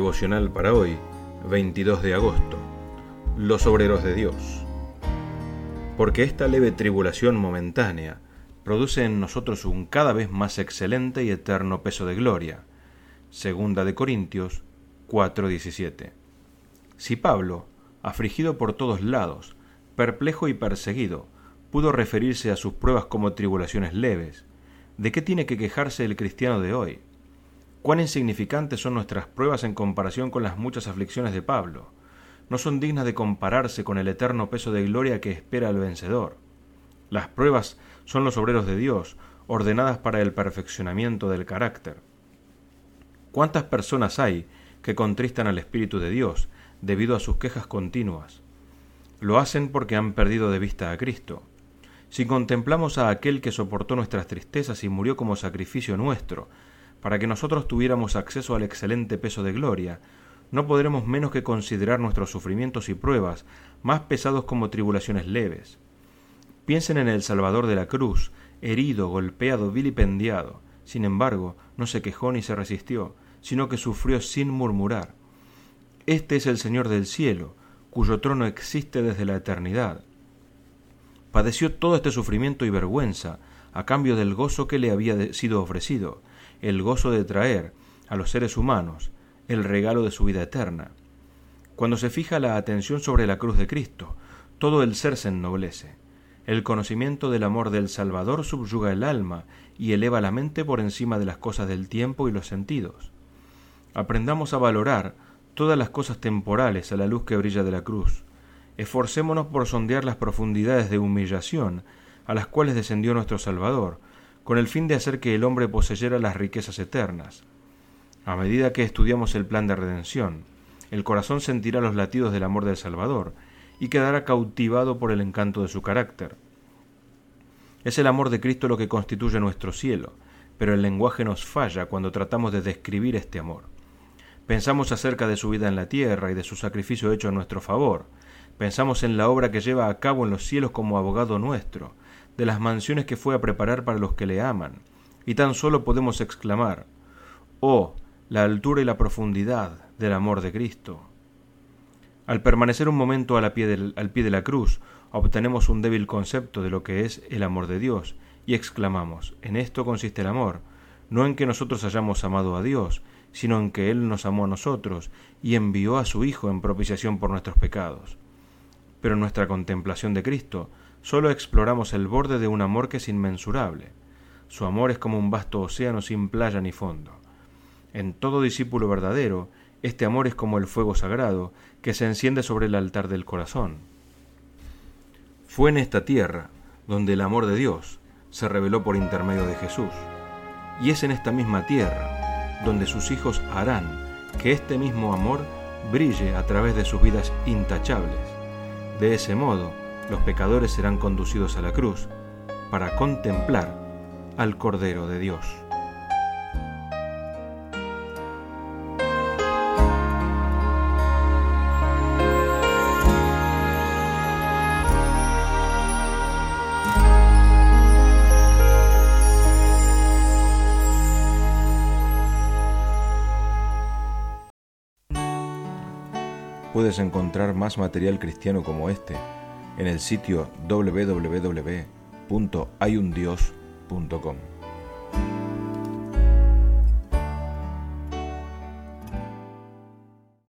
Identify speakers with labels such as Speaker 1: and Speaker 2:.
Speaker 1: Devocional para hoy, 22 de agosto. Los obreros de Dios. Porque esta leve tribulación momentánea produce en nosotros un cada vez más excelente y eterno peso de gloria. Segunda de Corintios 4:17. Si Pablo, afligido por todos lados, perplejo y perseguido, pudo referirse a sus pruebas como tribulaciones leves, ¿de qué tiene que quejarse el cristiano de hoy? ¿Cuán insignificantes son nuestras pruebas en comparación con las muchas aflicciones de Pablo? No son dignas de compararse con el eterno peso de gloria que espera al vencedor. Las pruebas son los obreros de Dios, ordenadas para el perfeccionamiento del carácter. ¿Cuántas personas hay que contristan al Espíritu de Dios debido a sus quejas continuas? Lo hacen porque han perdido de vista a Cristo. Si contemplamos a aquel que soportó nuestras tristezas y murió como sacrificio nuestro, para que nosotros tuviéramos acceso al excelente peso de gloria, no podremos menos que considerar nuestros sufrimientos y pruebas más pesados como tribulaciones leves. Piensen en el Salvador de la cruz, herido, golpeado, vilipendiado. Sin embargo, no se quejó ni se resistió, sino que sufrió sin murmurar. Este es el Señor del cielo, cuyo trono existe desde la eternidad. Padeció todo este sufrimiento y vergüenza a cambio del gozo que le había sido ofrecido, el gozo de traer a los seres humanos el regalo de su vida eterna. Cuando se fija la atención sobre la cruz de Cristo, todo el ser se ennoblece. El conocimiento del amor del Salvador subyuga el alma y eleva la mente por encima de las cosas del tiempo y los sentidos. Aprendamos a valorar todas las cosas temporales a la luz que brilla de la cruz. Esforcémonos por sondear las profundidades de humillación a las cuales descendió nuestro Salvador, con el fin de hacer que el hombre poseyera las riquezas eternas. A medida que estudiamos el plan de redención, el corazón sentirá los latidos del amor del Salvador y quedará cautivado por el encanto de su carácter. Es el amor de Cristo lo que constituye nuestro cielo, pero el lenguaje nos falla cuando tratamos de describir este amor. Pensamos acerca de su vida en la tierra y de su sacrificio hecho a nuestro favor. Pensamos en la obra que lleva a cabo en los cielos como abogado nuestro, de las mansiones que fue a preparar para los que le aman, y tan solo podemos exclamar: ¡oh, la altura y la profundidad del amor de Cristo! Al permanecer un momento al pie de la cruz, obtenemos un débil concepto de lo que es el amor de Dios, y exclamamos: en esto consiste el amor, no en que nosotros hayamos amado a Dios, sino en que Él nos amó a nosotros, y envió a su Hijo en propiciación por nuestros pecados. Pero en nuestra contemplación de Cristo, solo exploramos el borde de un amor que es inmensurable. Su amor es como un vasto océano sin playa ni fondo. En todo discípulo verdadero, este amor es como el fuego sagrado que se enciende sobre el altar del corazón. Fue en esta tierra donde el amor de Dios se reveló por intermedio de Jesús, y es en esta misma tierra donde sus hijos harán que este mismo amor brille a través de sus vidas intachables. De ese modo, los pecadores serán conducidos a la cruz para contemplar al Cordero de Dios.
Speaker 2: Puedes encontrar más material cristiano como este en el sitio www.hayundios.com.